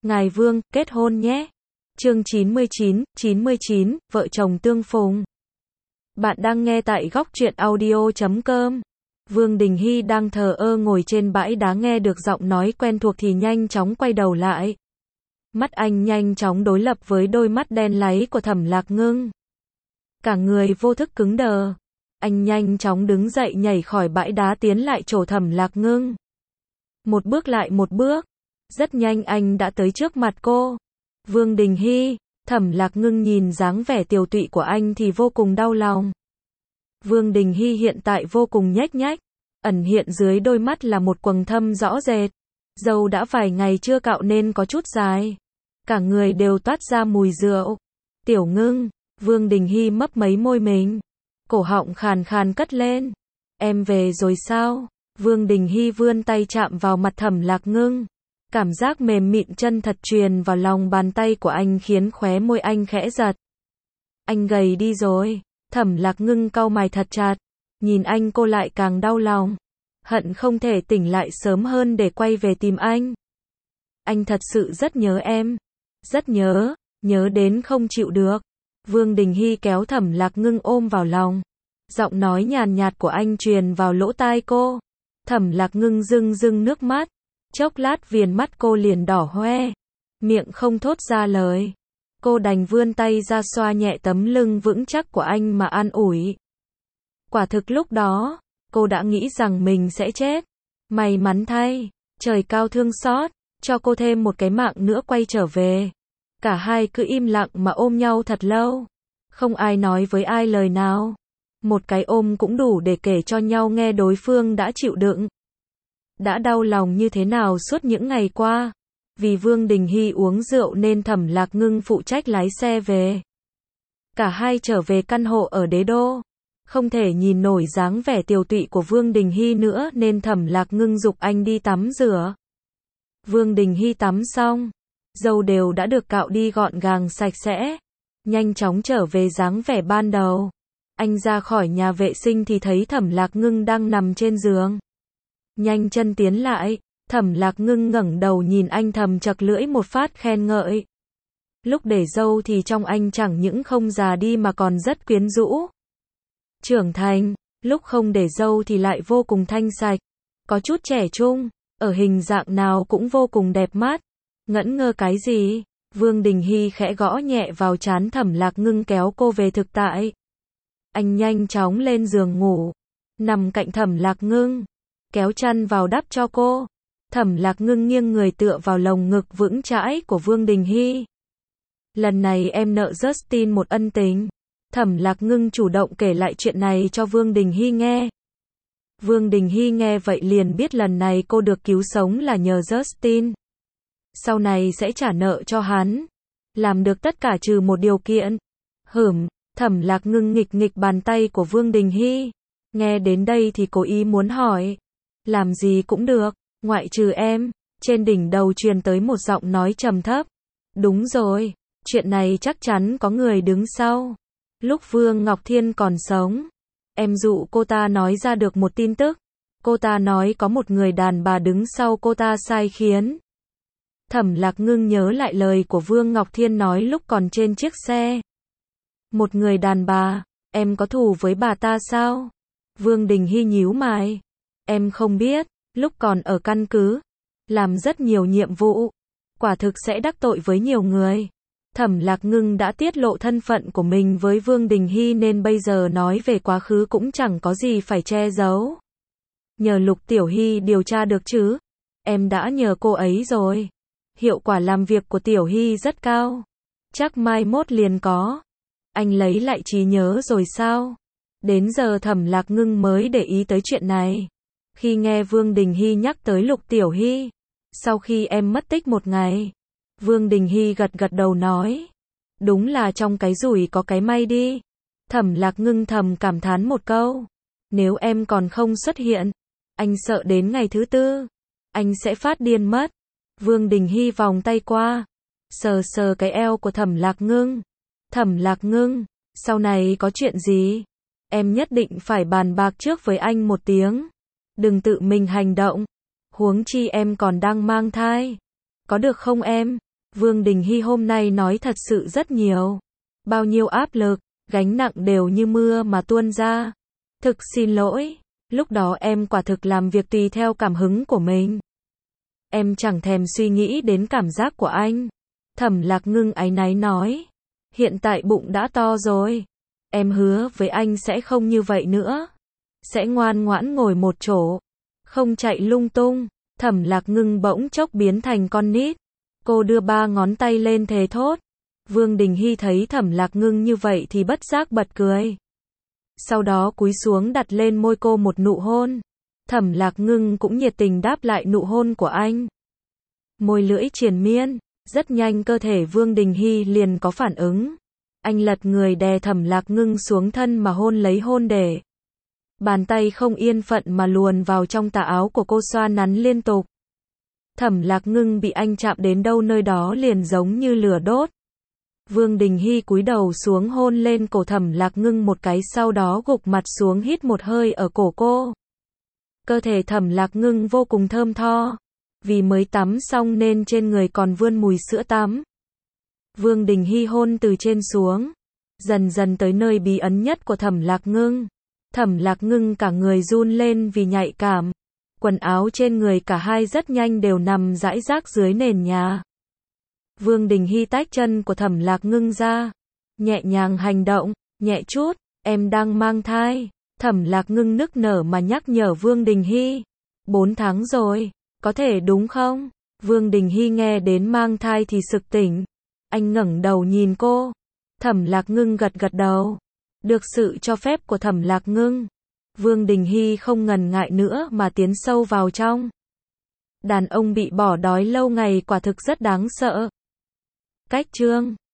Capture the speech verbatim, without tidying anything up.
Ngài Vương, kết hôn nhé. Chương chín mươi chín, chín mươi chín, vợ chồng tương phùng. Bạn đang nghe tại góc truyện audio chấm com. Vương Đình Hy đang thờ ơ ngồi trên bãi đá nghe được giọng nói quen thuộc thì nhanh chóng quay đầu lại. Mắt anh nhanh chóng đối lập với đôi mắt đen láy của Thẩm Lạc Ngưng. Cả người vô thức cứng đờ. Anh nhanh chóng đứng dậy nhảy khỏi bãi đá tiến lại chỗ Thẩm Lạc Ngưng. Một bước lại một bước. Rất nhanh anh đã tới trước mặt cô. Vương Đình Hy, Thẩm Lạc Ngưng nhìn dáng vẻ tiều tụy của anh thì vô cùng đau lòng. Vương Đình Hy hiện tại vô cùng nhếch nhách, ẩn hiện dưới đôi mắt là một quầng thâm rõ rệt. Râu đã vài ngày chưa cạo nên có chút dài. Cả người đều toát ra mùi rượu. Tiểu Ngưng, Vương Đình Hy mấp mấy môi mình. Cổ họng khàn khàn cất lên. Em về rồi sao? Vương Đình Hy vươn tay chạm vào mặt Thẩm Lạc Ngưng. Cảm giác mềm mịn chân thật truyền vào lòng bàn tay của anh khiến khóe môi anh khẽ giật. Anh gầy đi rồi. Thẩm Lạc Ngưng cau mày thật chặt. Nhìn anh cô lại càng đau lòng. Hận không thể tỉnh lại sớm hơn để quay về tìm anh. Anh thật sự rất nhớ em. Rất nhớ, nhớ đến không chịu được. Vương Đình Hy kéo Thẩm Lạc Ngưng ôm vào lòng. Giọng nói nhàn nhạt của anh truyền vào lỗ tai cô. Thẩm Lạc Ngưng rưng rưng nước mắt. Chốc lát viền mắt cô liền đỏ hoe. Miệng không thốt ra lời. Cô đành vươn tay ra xoa nhẹ tấm lưng vững chắc của anh mà an ủi. Quả thực lúc đó, cô đã nghĩ rằng mình sẽ chết. May mắn thay, trời cao thương xót, cho cô thêm một cái mạng nữa quay trở về. Cả hai cứ im lặng mà ôm nhau thật lâu. Không ai nói với ai lời nào. Một cái ôm cũng đủ để kể cho nhau nghe đối phương đã chịu đựng. Đã đau lòng như thế nào suốt những ngày qua. Vì Vương Đình Hy uống rượu nên Thẩm Lạc Ngưng phụ trách lái xe về. Cả hai trở về căn hộ ở Đế Đô. Không thể nhìn nổi dáng vẻ tiều tụy của Vương Đình Hy nữa nên Thẩm Lạc Ngưng giục anh đi tắm rửa. Vương Đình Hy tắm xong. Râu đều đã được cạo đi gọn gàng sạch sẽ. Nhanh chóng trở về dáng vẻ ban đầu. Anh ra khỏi nhà vệ sinh thì thấy Thẩm Lạc Ngưng đang nằm trên giường. Nhanh chân tiến lại, Thẩm Lạc Ngưng ngẩng đầu nhìn anh thầm chật lưỡi một phát khen ngợi. Lúc để râu thì trong anh chẳng những không già đi mà còn rất quyến rũ. Trưởng thành, lúc không để râu thì lại vô cùng thanh sạch, có chút trẻ trung, ở hình dạng nào cũng vô cùng đẹp mắt. Ngẫn ngơ cái gì? Vương Đình Hy khẽ gõ nhẹ vào trán Thẩm Lạc Ngưng kéo cô về thực tại. Anh nhanh chóng lên giường ngủ, nằm cạnh Thẩm Lạc Ngưng. Kéo chăn vào đắp cho cô. Thẩm Lạc Ngưng nghiêng người tựa vào lồng ngực vững chãi của Vương Đình Hy. Lần này em nợ Justin một ân tình. Thẩm Lạc Ngưng chủ động kể lại chuyện này cho Vương Đình Hy nghe. Vương Đình Hy nghe vậy liền biết lần này cô được cứu sống là nhờ Justin. Sau này sẽ trả nợ cho hắn. Làm được tất cả trừ một điều kiện. Hửm, Thẩm Lạc Ngưng nghịch nghịch bàn tay của Vương Đình Hy. Nghe đến đây thì cố ý muốn hỏi. Làm gì cũng được, ngoại trừ em. Trên đỉnh đầu truyền tới một giọng nói trầm thấp. Đúng rồi, chuyện này chắc chắn có người đứng sau. Lúc Vương Ngọc Thiên còn sống, em dụ cô ta nói ra được một tin tức. Cô ta nói có một người đàn bà đứng sau cô ta sai khiến. Thẩm Lạc Ngưng nhớ lại lời của Vương Ngọc Thiên nói lúc còn trên chiếc xe. Một người đàn bà, em có thù với bà ta sao? Vương Đình Hy nhíu mày. Em không biết, lúc còn ở căn cứ, làm rất nhiều nhiệm vụ, quả thực sẽ đắc tội với nhiều người. Thẩm Lạc Ngưng đã tiết lộ thân phận của mình với Vương Đình Hy nên bây giờ nói về quá khứ cũng chẳng có gì phải che giấu. Nhờ Lục Tiểu Hy điều tra được chứ? Em đã nhờ cô ấy rồi. Hiệu quả làm việc của Tiểu Hy rất cao. Chắc mai mốt liền có. Anh lấy lại trí nhớ rồi sao? Đến giờ Thẩm Lạc Ngưng mới để ý tới chuyện này. Khi nghe Vương Đình Hy nhắc tới Lục Tiểu Hy, sau khi em mất tích một ngày, Vương Đình Hy gật gật đầu nói. Đúng là trong cái rủi có cái may đi. Thẩm Lạc Ngưng thầm cảm thán một câu. Nếu em còn không xuất hiện, anh sợ đến ngày thứ tư, anh sẽ phát điên mất. Vương Đình Hy vòng tay qua, sờ sờ cái eo của Thẩm Lạc Ngưng. Thẩm Lạc Ngưng, sau này có chuyện gì? Em nhất định phải bàn bạc trước với anh một tiếng. Đừng tự mình hành động. Huống chi em còn đang mang thai. Có được không em? Vương Đình Hy hôm nay nói thật sự rất nhiều. Bao nhiêu áp lực, gánh nặng đều như mưa mà tuôn ra. Thực xin lỗi, lúc đó em quả thực làm việc tùy theo cảm hứng của mình. Em chẳng thèm suy nghĩ đến cảm giác của anh. Thẩm Lạc Ngưng áy náy nói. Hiện tại bụng đã to rồi. Em hứa với anh sẽ không như vậy nữa. Sẽ ngoan ngoãn ngồi một chỗ. Không chạy lung tung. Thẩm Lạc Ngưng bỗng chốc biến thành con nít. Cô đưa ba ngón tay lên thề thốt. Vương Đình Hy thấy Thẩm Lạc Ngưng như vậy thì bất giác bật cười. Sau đó cúi xuống đặt lên môi cô một nụ hôn. Thẩm Lạc Ngưng cũng nhiệt tình đáp lại nụ hôn của anh. Môi lưỡi triền miên, rất nhanh cơ thể Vương Đình Hy liền có phản ứng. Anh lật người đè Thẩm Lạc Ngưng xuống thân mà hôn lấy hôn để. Bàn tay không yên phận mà luồn vào trong tà áo của cô xoa nắn liên tục. Thẩm Lạc Ngưng bị anh chạm đến đâu nơi đó liền giống như lửa đốt. Vương Đình Hy cúi đầu xuống hôn lên cổ Thẩm Lạc Ngưng một cái, sau đó gục mặt xuống hít một hơi ở cổ cô. Cơ thể Thẩm Lạc Ngưng vô cùng thơm tho. Vì mới tắm xong nên trên người còn vươn mùi sữa tắm. Vương Đình Hy hôn từ trên xuống. Dần dần tới nơi bí ẩn nhất của Thẩm Lạc Ngưng. Thẩm Lạc Ngưng cả người run lên vì nhạy cảm. Quần áo trên người cả hai rất nhanh đều nằm rải rác dưới nền nhà. Vương Đình Hy tách chân của Thẩm Lạc Ngưng ra. Nhẹ nhàng hành động, nhẹ chút, em đang mang thai. Thẩm Lạc Ngưng nức nở mà nhắc nhở Vương Đình Hy. Bốn tháng rồi, có thể đúng không? Vương Đình Hy nghe đến mang thai thì sực tỉnh. Anh ngẩng đầu nhìn cô. Thẩm Lạc Ngưng gật gật đầu. Được sự cho phép của Thẩm Lạc Ngưng, Vương Đình Hy không ngần ngại nữa mà tiến sâu vào trong. Đàn ông bị bỏ đói lâu ngày quả thực rất đáng sợ. Cách chương